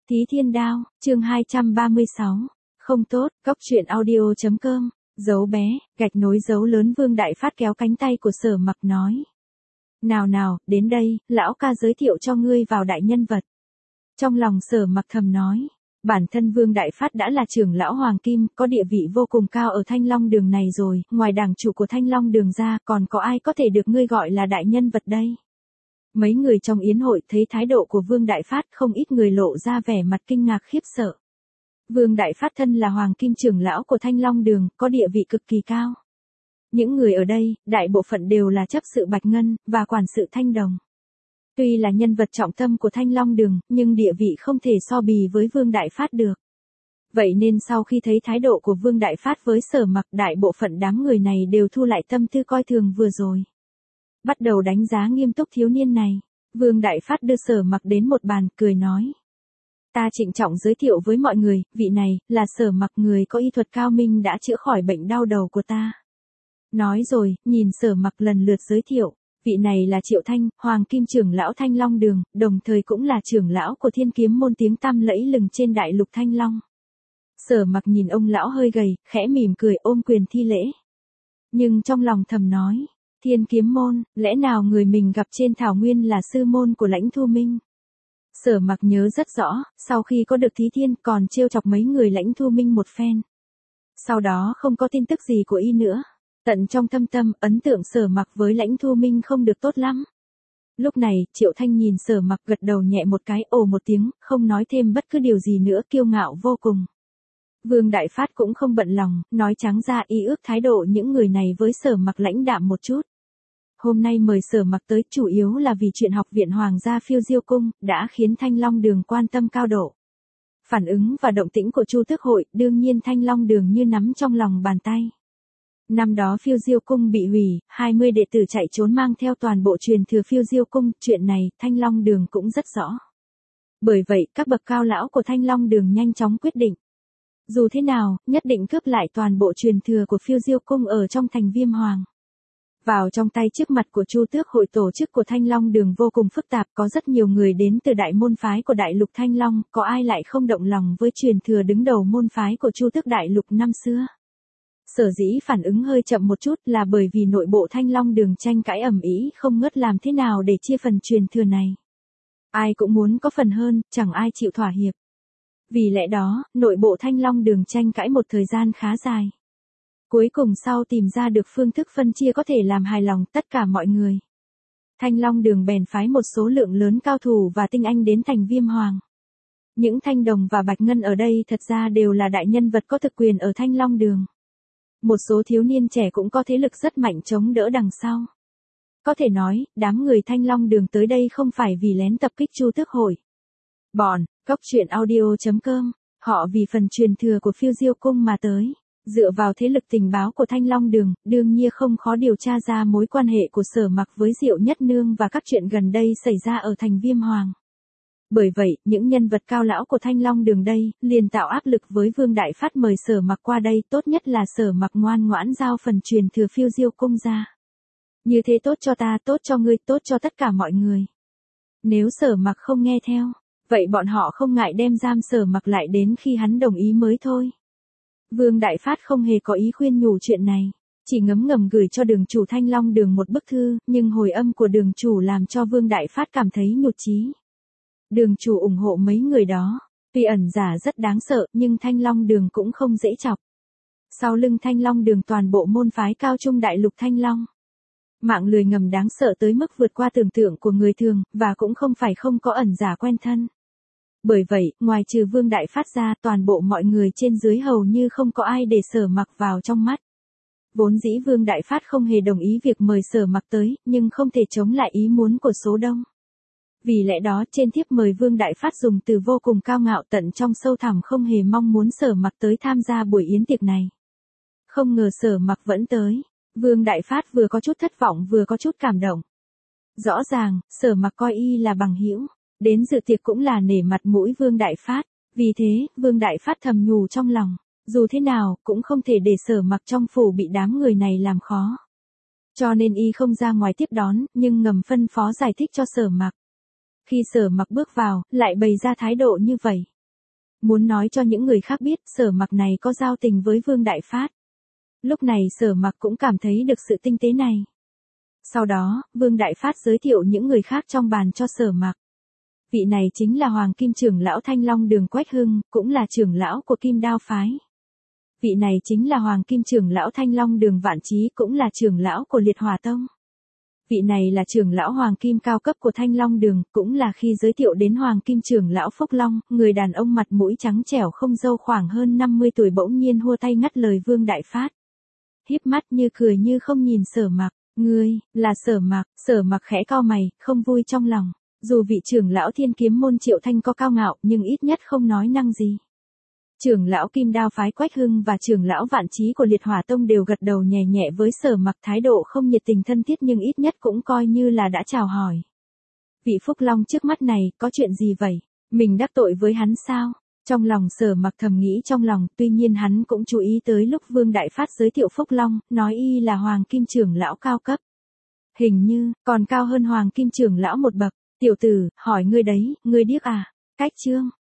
Thí Thiên Đao, chương 236. Không tốt, cóc truyện audio.com, dấu bé, gạch nối dấu lớn. Vương Đại Phát kéo cánh tay của Sở Mặc nói. Nào nào, đến đây, lão ca giới thiệu cho ngươi vào đại nhân vật. Trong lòng Sở Mặc thầm nói. Bản thân Vương Đại Phát đã là trưởng lão Hoàng Kim, có địa vị vô cùng cao ở Thanh Long Đường này rồi, ngoài đảng chủ của Thanh Long Đường ra, còn có ai có thể được ngươi gọi là đại nhân vật đây? Mấy người trong yến hội thấy thái độ của Vương Đại Phát, không ít người lộ ra vẻ mặt kinh ngạc khiếp sợ. Vương Đại Phát thân là Hoàng Kim trưởng lão của Thanh Long Đường, có địa vị cực kỳ cao. Những người ở đây, đại bộ phận đều là chấp sự Bạch Ngân, và quản sự Thanh Đồng. Tuy là nhân vật trọng tâm của Thanh Long Đường, nhưng địa vị không thể so bì với Vương Đại Phát được. Vậy nên sau khi thấy thái độ của Vương Đại Phát với Sở Mặc, đại bộ phận đám người này đều thu lại tâm tư coi thường vừa rồi. Bắt đầu đánh giá nghiêm túc thiếu niên này. Vương Đại Phát đưa Sở Mặc đến một bàn, cười nói. Ta trịnh trọng giới thiệu với mọi người, vị này, là Sở Mặc, người có y thuật cao minh đã chữa khỏi bệnh đau đầu của ta. Nói rồi, nhìn Sở Mặc lần lượt giới thiệu. Vị này là Triệu Thanh, Hoàng Kim trưởng lão Thanh Long Đường, đồng thời cũng là trưởng lão của Thiên Kiếm môn tiếng tăm lẫy lừng trên đại lục Thanh Long. Sở Mặc nhìn ông lão hơi gầy, khẽ mỉm cười ôm quyền thi lễ. Nhưng trong lòng thầm nói. Thiên Kiếm môn, lẽ nào người mình gặp trên thảo nguyên là sư môn của Lãnh Thu Minh? Sở Mặc nhớ rất rõ, sau khi có được Thí Thiên còn trêu chọc mấy người Lãnh Thu Minh một phen. Sau đó không có tin tức gì của y nữa. Tận trong thâm tâm, ấn tượng Sở Mặc với Lãnh Thu Minh không được tốt lắm. Lúc này, Triệu Thanh nhìn Sở Mặc gật đầu nhẹ một cái, ồ một tiếng, không nói thêm bất cứ điều gì nữa, kiêu ngạo vô cùng. Vương Đại Phát cũng không bận lòng, nói trắng ra y ước thái độ những người này với Sở Mặc lãnh đạm một chút. Hôm nay mời Sở Mặc tới chủ yếu là vì chuyện học viện Hoàng gia Phiêu Diêu Cung, đã khiến Thanh Long Đường quan tâm cao độ. Phản ứng và động tĩnh của Chu Tước Hội, đương nhiên Thanh Long Đường như nắm trong lòng bàn tay. Năm đó Phiêu Diêu Cung bị hủy, 20 đệ tử chạy trốn mang theo toàn bộ truyền thừa Phiêu Diêu Cung, chuyện này, Thanh Long Đường cũng rất rõ. Bởi vậy, các bậc cao lão của Thanh Long Đường nhanh chóng quyết định. Dù thế nào, nhất định cướp lại toàn bộ truyền thừa của Phiêu Diêu Cung ở trong thành Viêm Hoàng. Vào trong tay trước mặt của Chu Tước Hội, tổ chức của Thanh Long Đường vô cùng phức tạp, có rất nhiều người đến từ đại môn phái của đại lục Thanh Long, có ai lại không động lòng với truyền thừa đứng đầu môn phái của Chu Tước đại lục năm xưa. Sở dĩ phản ứng hơi chậm một chút là bởi vì nội bộ Thanh Long Đường tranh cãi ầm ĩ không ngớt, làm thế nào để chia phần truyền thừa này. Ai cũng muốn có phần hơn, chẳng ai chịu thỏa hiệp. Vì lẽ đó, nội bộ Thanh Long Đường tranh cãi một thời gian khá dài. Cuối cùng sau tìm ra được phương thức phân chia có thể làm hài lòng tất cả mọi người. Thanh Long Đường bèn phái một số lượng lớn cao thủ và tinh anh đến thành Viêm Hoàng. Những Thanh Đồng và Bạch Ngân ở đây thật ra đều là đại nhân vật có thực quyền ở Thanh Long Đường. Một số thiếu niên trẻ cũng có thế lực rất mạnh chống đỡ đằng sau. Có thể nói, đám người Thanh Long Đường tới đây không phải vì lén tập kích Chu Tước Hội. Bọn, cóc truyện audio.com, họ vì phần truyền thừa của Phiêu Diêu Cung mà tới. Dựa vào thế lực tình báo của Thanh Long Đường, đương nhiên không khó điều tra ra mối quan hệ của Sở Mặc với Diệu Nhất Nương và các chuyện gần đây xảy ra ở thành Viêm Hoàng. Bởi vậy, những nhân vật cao lão của Thanh Long Đường đây, liền tạo áp lực với Vương Đại Phát mời Sở Mặc qua đây, tốt nhất là Sở Mặc ngoan ngoãn giao phần truyền thừa Phiêu Diêu Cung ra. Như thế tốt cho ta, tốt cho ngươi, tốt cho tất cả mọi người. Nếu Sở Mặc không nghe theo, vậy bọn họ không ngại đem giam Sở Mặc lại đến khi hắn đồng ý mới thôi. Vương Đại Phát không hề có ý khuyên nhủ chuyện này, chỉ ngấm ngầm gửi cho đường chủ Thanh Long Đường một bức thư, nhưng hồi âm của đường chủ làm cho Vương Đại Phát cảm thấy nhụt chí. Đường chủ ủng hộ mấy người đó, tuy ẩn giả rất đáng sợ nhưng Thanh Long Đường cũng không dễ chọc. Sau lưng Thanh Long Đường toàn bộ môn phái cao trung đại lục Thanh Long. Mạng lưới ngầm đáng sợ tới mức vượt qua tưởng tượng của người thường, và cũng không phải không có ẩn giả quen thân. Bởi vậy, ngoài trừ Vương Đại Phát ra, toàn bộ mọi người trên dưới hầu như không có ai để Sở Mặc vào trong mắt. Vốn dĩ Vương Đại Phát không hề đồng ý việc mời Sở Mặc tới, nhưng không thể chống lại ý muốn của số đông. Vì lẽ đó trên thiếp mời Vương Đại Phát dùng từ vô cùng cao ngạo, tận trong sâu thẳm không hề mong muốn Sở Mặc tới tham gia buổi yến tiệc này. Không ngờ Sở Mặc vẫn tới. Vương Đại Phát vừa có chút thất vọng vừa có chút cảm động. Rõ ràng, Sở Mặc coi y là bằng hữu. Đến dự tiệc cũng là nể mặt mũi Vương Đại Phát. Vì thế, Vương Đại Phát thầm nhủ trong lòng. Dù thế nào, cũng không thể để Sở Mặc trong phủ bị đám người này làm khó. Cho nên y không ra ngoài tiếp đón, nhưng ngầm phân phó giải thích cho Sở Mặc. Khi Sở Mặc bước vào, lại bày ra thái độ như vậy. muốn nói cho những người khác biết Sở Mặc này có giao tình với Vương Đại Phát. Lúc này Sở Mặc cũng cảm thấy được sự tinh tế này. Sau đó, Vương Đại Phát giới thiệu những người khác trong bàn cho Sở Mặc. Vị này chính là Hoàng Kim trưởng lão Thanh Long Đường Quách Hưng, cũng là trưởng lão của Kim Đao phái. Vị này chính là Hoàng Kim trưởng lão Thanh Long Đường Vạn Chí, cũng là trưởng lão của Liệt Hỏa Tông. Vị này là trưởng lão Hoàng Kim cao cấp của Thanh Long Đường, cũng là khi giới thiệu đến Hoàng Kim trưởng lão Phúc Long, người đàn ông mặt mũi trắng trẻo không râu khoảng hơn 50 tuổi bỗng nhiên hua tay ngắt lời Vương Đại Phát. Híp mắt như cười như không nhìn Sở Mặc, ngươi, là Sở Mặc khẽ cau mày, không vui trong lòng. Dù vị trưởng lão Thiên Kiếm môn Triệu Thanh có cao ngạo, nhưng ít nhất không nói năng gì. Trưởng lão Kim Đao phái Quách Hưng và trưởng lão Vạn Chí của Liệt Hỏa Tông đều gật đầu nhẹ nhẹ với Sở Mặc, thái độ không nhiệt tình thân thiết nhưng ít nhất cũng coi như là đã chào hỏi. Vị Phúc Long trước mắt này, có chuyện gì vậy? Mình đắc tội với hắn sao? Trong lòng Sở Mặc thầm nghĩ trong lòng, tuy nhiên hắn cũng chú ý tới lúc Vương Đại Phát giới thiệu Phúc Long, nói y là Hoàng Kim trưởng lão cao cấp. Hình như, còn cao hơn Hoàng Kim trưởng lão một bậc. Tiểu tử, hỏi ngươi đấy, ngươi điếc à? Cách chương.